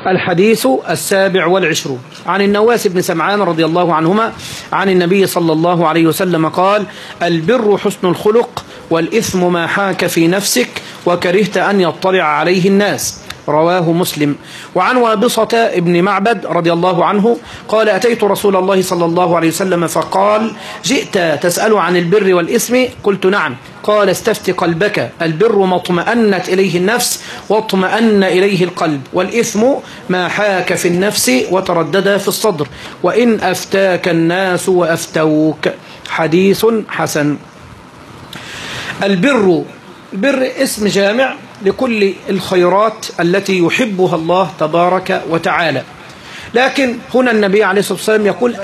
الحديث 27 عن النواس بن سمعان رضي الله عنهما عن النبي صلى الله عليه وسلم قال: البر حسن الخلق، والإثم ما حاك في نفسك وكرهت أن يطلع عليه الناس. رواه مسلم. وعن وابصة ابن معبد رضي الله عنه قال: أتيت رسول الله صلى الله عليه وسلم فقال: جئت تسأل عن البر والإثم؟ قلت: نعم. قال: استفت قلبك، البر ما اطمأنت إليه النفس واطمأن إليه القلب، والإثم ما حاك في النفس وتردد في الصدر، وإن أفتاك الناس وأفتوك. حديث حسن. البر اسم جامع لكل الخيرات التي يحبها الله تبارك وتعالى، لكن هنا النبي عليه الصلاة والسلام يقول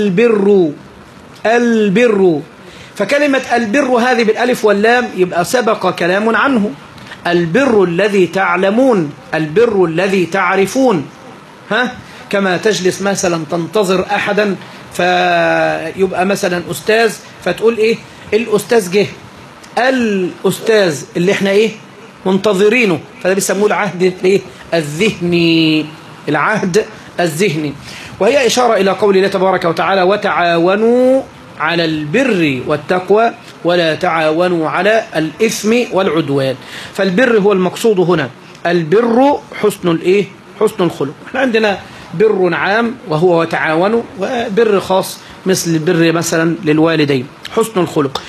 البر، فكلمة البر هذه بالألف واللام يبقى سبق كلام عنه. البر الذي تعلمون، البر الذي تعرفون، كما تجلس مثلا تنتظر أحدا فيبقى مثلا أستاذ فتقول إيه؟ الأستاذ جه، الأستاذ اللي احنا إيه؟ منتظرينه، فده بيسموه العهد الذهني، العهد الذهني. وهي إشارة إلى قول الله تبارك وتعالى: وتعاونوا على البر والتقوى ولا تعاونوا على الإثم والعدوان. فالبر هو المقصود هنا، البر حسن حسن الخلق. احنا عندنا بر عام وهو وتعاونوا، وبر خاص مثل البر مثلا للوالدين، حسن الخلق.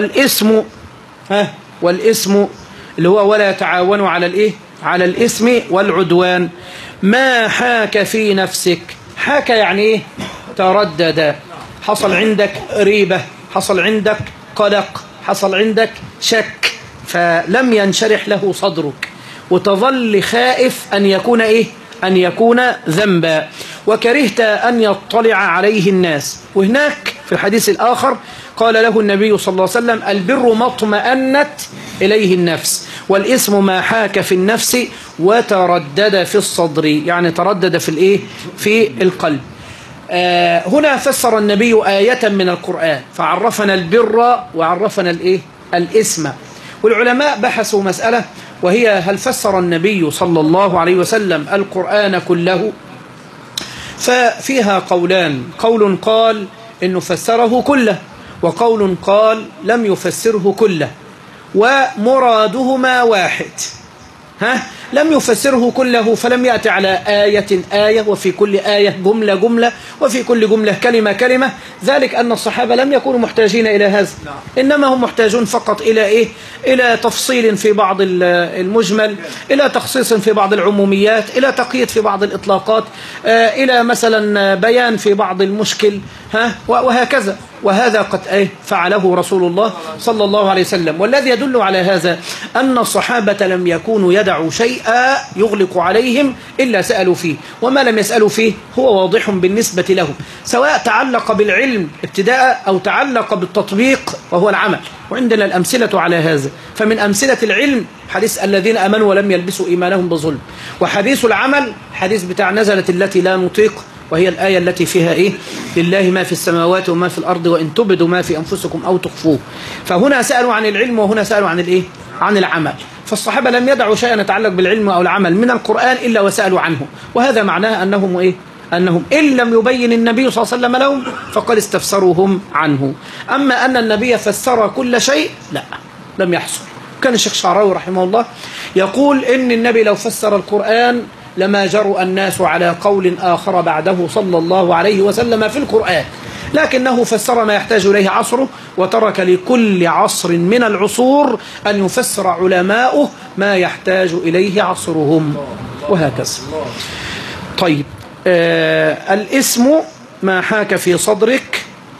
والاسم اللي هو ولا تعاونوا على الإثم والعدوان. ما حاك في نفسك، حاك يعني ايه؟ تردد، حصل عندك ريبة، حصل عندك قلق، حصل عندك شك، فلم ينشرح له صدرك وتظل خائف أن يكون أن يكون ذنبا، وكرهت أن يطلع عليه الناس. وهناك في الحديث الآخر قال له النبي صلى الله عليه وسلم: البر ما اطمأنت إليه النفس، والإثم ما حاك في النفس وتردد في الصدر، يعني تردد في القلب. هنا فسر النبي آية من القرآن فعرفنا البر وعرفنا الإثم. والعلماء بحثوا مسألة، وهي: هل فسر النبي صلى الله عليه وسلم القرآن كله؟ ففيها قولان، قول قال إنه فسره كله، وقول قال لم يفسره كله، ومرادهما واحد. لم يفسره كله فلم يأتي على آية وفي كل آية جملة وفي كل جملة كلمة، ذلك أن الصحابة لم يكونوا محتاجين إلى هذا، إنما هم محتاجون فقط إلى تفصيل في بعض المجمل، إلى تخصيص في بعض العموميات، إلى تقييد في بعض الإطلاقات، إلى مثلا بيان في بعض المشكل، وهكذا. وهذا قد فعله رسول الله صلى الله عليه وسلم. والذي يدل على هذا أن الصحابة لم يكونوا يدعوا شيئا يغلق عليهم إلا سألوا فيه، وما لم يسألوا فيه هو واضح بالنسبة لهم، سواء تعلق بالعلم ابتداء أو تعلق بالتطبيق وهو العمل. وعندنا الأمثلة على هذا. فمن أمثلة العلم حديث الذين أمنوا ولم يلبسوا إيمانهم بظلم، وحديث العمل حديث بتاع نزلت التي لا نطيق، وهي الآية التي فيها لله ما في السماوات وما في الأرض وإن تبدوا ما في أنفسكم أو تخفوه. فهنا سألوا عن العلم وهنا سألوا عن العمل. فالصحابة لم يدعوا شيئا يتعلق بالعلم أو العمل من القرآن إلا وسألوا عنه، وهذا معناه أنهم إن لم يبين النبي صلى الله عليه وسلم لهم فقد استفسروهم عنه. أما أن النبي فسر كل شيء لا، لم يحصل. كان الشيخ شعراوي رحمه الله يقول إن النبي لو فسر القرآن لما جرؤ الناس على قول آخر بعده صلى الله عليه وسلم في القرآن، لكنه فسر ما يحتاج إليه عصره، وترك لكل عصر من العصور أن يفسر علماؤه ما يحتاج إليه عصرهم، وهكذا. طيب، الاسم ما حاك في صدرك.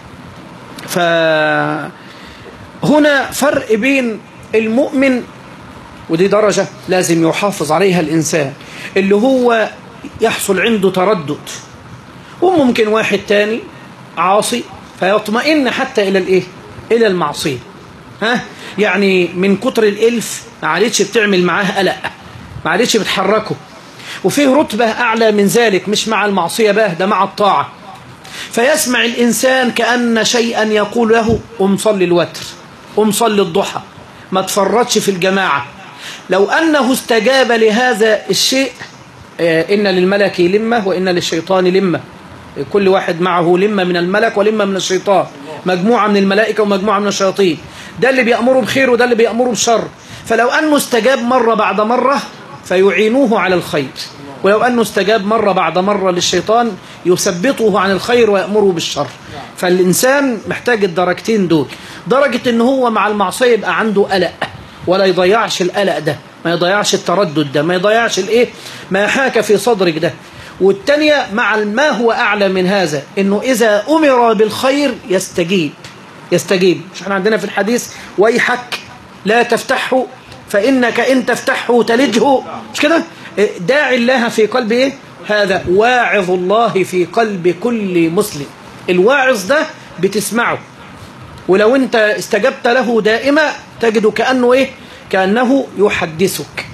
فهنا فرق بين المؤمن، ودي درجة لازم يحافظ عليها الإنسان، اللي هو يحصل عنده تردد، وممكن واحد تاني عاصي فيطمئن حتى إلى المعصية، يعني من كتر الإلف ما عادتش بتعمل معاه قلق، ما عادتش بتحركه. وفيه رتبة أعلى من ذلك، مش مع المعصية بقى، ده مع الطاعة. فيسمع الإنسان كأن شيئا يقول له: قم صلي الوتر، قم صلي الضحى، ما تفرطش في الجماعة. لو أنه استجاب لهذا الشيء إن للملك لمة وإن للشيطان لمة، كل واحد معه لمة من الملك ولمة من الشيطان، مجموعة من الملائكة ومجموعة من الشياطين، ده اللي بيأمره بخير وده اللي بيأمره بشر. فلو أنه استجاب مرة بعد مرة فيعينوه على الخير، ولو أنه استجاب مرة بعد مرة للشيطان يثبطه عن الخير ويأمره بالشر. فالإنسان محتاج الدرجتين دول، درجة إن هو مع المعصية يبقى عنده قلق ولا يضيعش القلق ده، ما يضيعش التردد ده، ما يضيعش الإيه ما حاك في صدرك ده. والتانية مع ما هو أعلى من هذا، إنه إذا أمر بالخير يستجيب. مش احنا عندنا في الحديث ويحك لا تفتحه فإنك إن تفتحه تلجه، مش كده؟ داعي الله في قلب إيه؟ هذا واعظ الله في قلب كل مسلم. الواعظ ده بتسمعه، ولو أنت استجبت له دائما تجده كأنه إيه؟ كأنه يحدثك.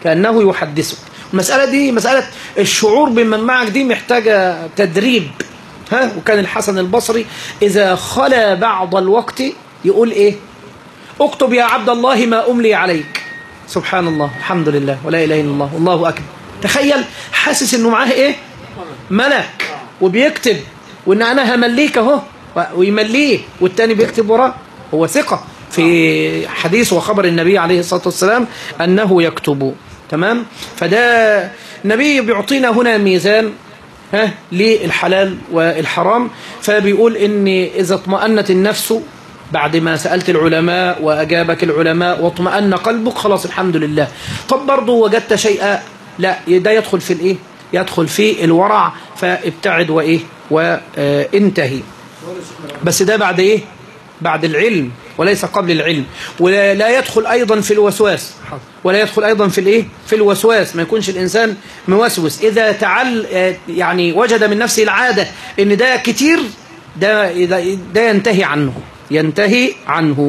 المسألة دي مسألة الشعور بمن معك دي محتاجة تدريب. وكان الحسن البصري إذا خلا بعض الوقت يقول إيه؟ اكتب يا عبد الله ما أملي عليك. سبحان الله، الحمد لله، ولا إله إلا الله، والله أكبر. تخيل حاسس إنه معاه إيه؟ ملك وبيكتب، وإن أنا همليك أهو، ويمليه والتاني بيكتب وراه. هو ثقة في حديث وخبر النبي عليه الصلاة والسلام أنه يكتب. تمام؟ فده النبي بيعطينا هنا ميزان للحلال والحرام. فبيقول إن إذا اطمأنت النفس بعد ما سألت العلماء وأجابك العلماء واطمأن قلبك خلاص الحمد لله. طب برضه وجدت شيئا، لا، ده يدخل في الإيه؟ يدخل في الورع، فابتعد وإيه وانتهي. بس ده بعد إيه؟ بعد العلم وليس قبل العلم. ولا يدخل أيضا في الوسواس، ولا يدخل أيضا في الإيه؟ في الوسواس. ما يكونش الإنسان موسوس. إذا يعني وجد من نفسه العادة إن ده كتير، ده ينتهي عنه.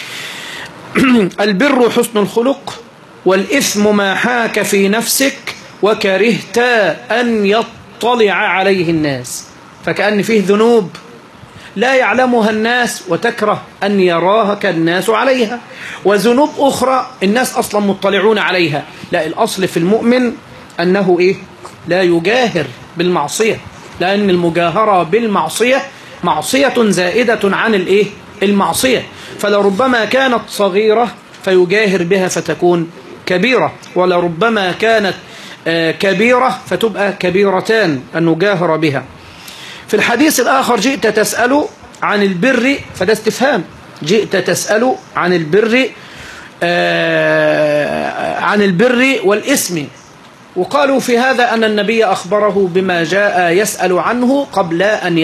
البر حسن الخلق، والإثم ما حاك في نفسك وكرهت أن يطلع عليه الناس. فكأن فيه ذنوب لا يعلمها الناس وتكره أن يراك الناس عليها، وذنوب أخرى الناس أصلا مطلعون عليها. لا، الأصل في المؤمن أنه إيه؟ لا يجاهر بالمعصية، لأن المجاهرة بالمعصية معصية زائدة عن الإيه؟ المعصية. فلربما كانت صغيرة فيجاهر بها فتكون كبيرة، ولربما كانت كبيرة فتبقى كبيرتان أن نجاهر بها. في الحديث الآخر جئت تسأل عن البر، فده استفهام، جئت تسأل عن البر والإثم. وقالوا في هذا أن النبي أخبره بما جاء يسأل عنه قبل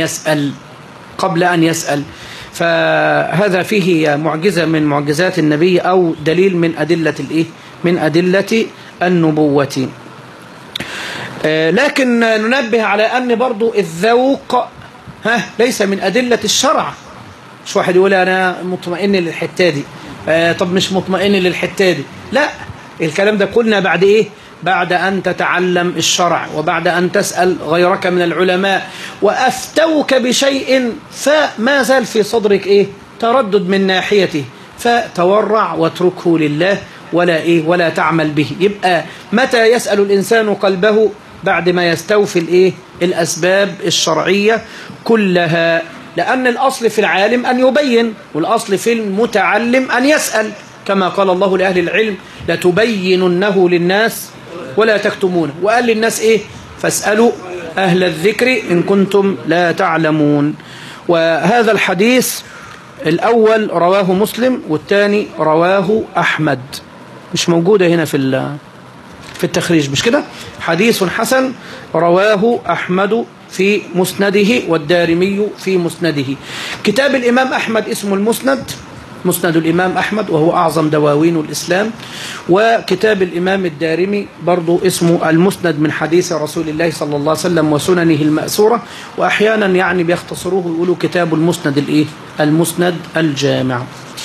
أن يسأل. فهذا فيه معجزة من معجزات النبي، أو دليل من أدلة الإيه؟ من أدلة النبوة. لكن ننبه على أن برضو الذوق ليس من أدلة الشرع. مش واحد يقول أنا مطمئن للحتة دي، طب مش مطمئن للحتة دي، لا، الكلام ده قلنا بعد إيه؟ بعد أن تتعلم الشرع، وبعد أن تسأل غيرك من العلماء وأفتوك بشيء فما زال في صدرك إيه؟ تردد من ناحيته، فتورع واتركه لله ولا تعمل به. يبقى متى يسأل الإنسان قلبه؟ بعد ما يستوفي الإيه؟ الأسباب الشرعية كلها. لأن الأصل في العالم أن يبين، والأصل في المتعلم أن يسأل، كما قال الله لأهل العلم لتبيننه للناس ولا تكتمونه. وقال للناس إيه؟ فاسألوا أهل الذكر إن كنتم لا تعلمون. وهذا الحديث الأول رواه مسلم، والثاني رواه أحمد. مش موجودة هنا في التخريج، مش كده؟ حديث حسن رواه أحمد في مسنده والدارمي في مسنده. كتاب الإمام أحمد اسمه المسند، مسند الإمام أحمد، وهو أعظم دواوين الإسلام. وكتاب الإمام الدارمي برضو اسمه المسند من حديث رسول الله صلى الله عليه وسلم وسننه المأثورة. وأحيانا يعني بيختصروه ويقولوا كتاب المسند الإيه؟ المسند الجامع.